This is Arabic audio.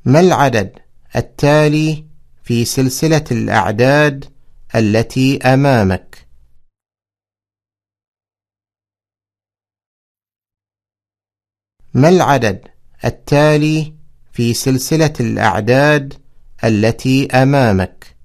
ما العدد التالي في سلسلة الأعداد التي أمامك؟ ما العدد التالي في سلسلة الأعداد التي أمامك؟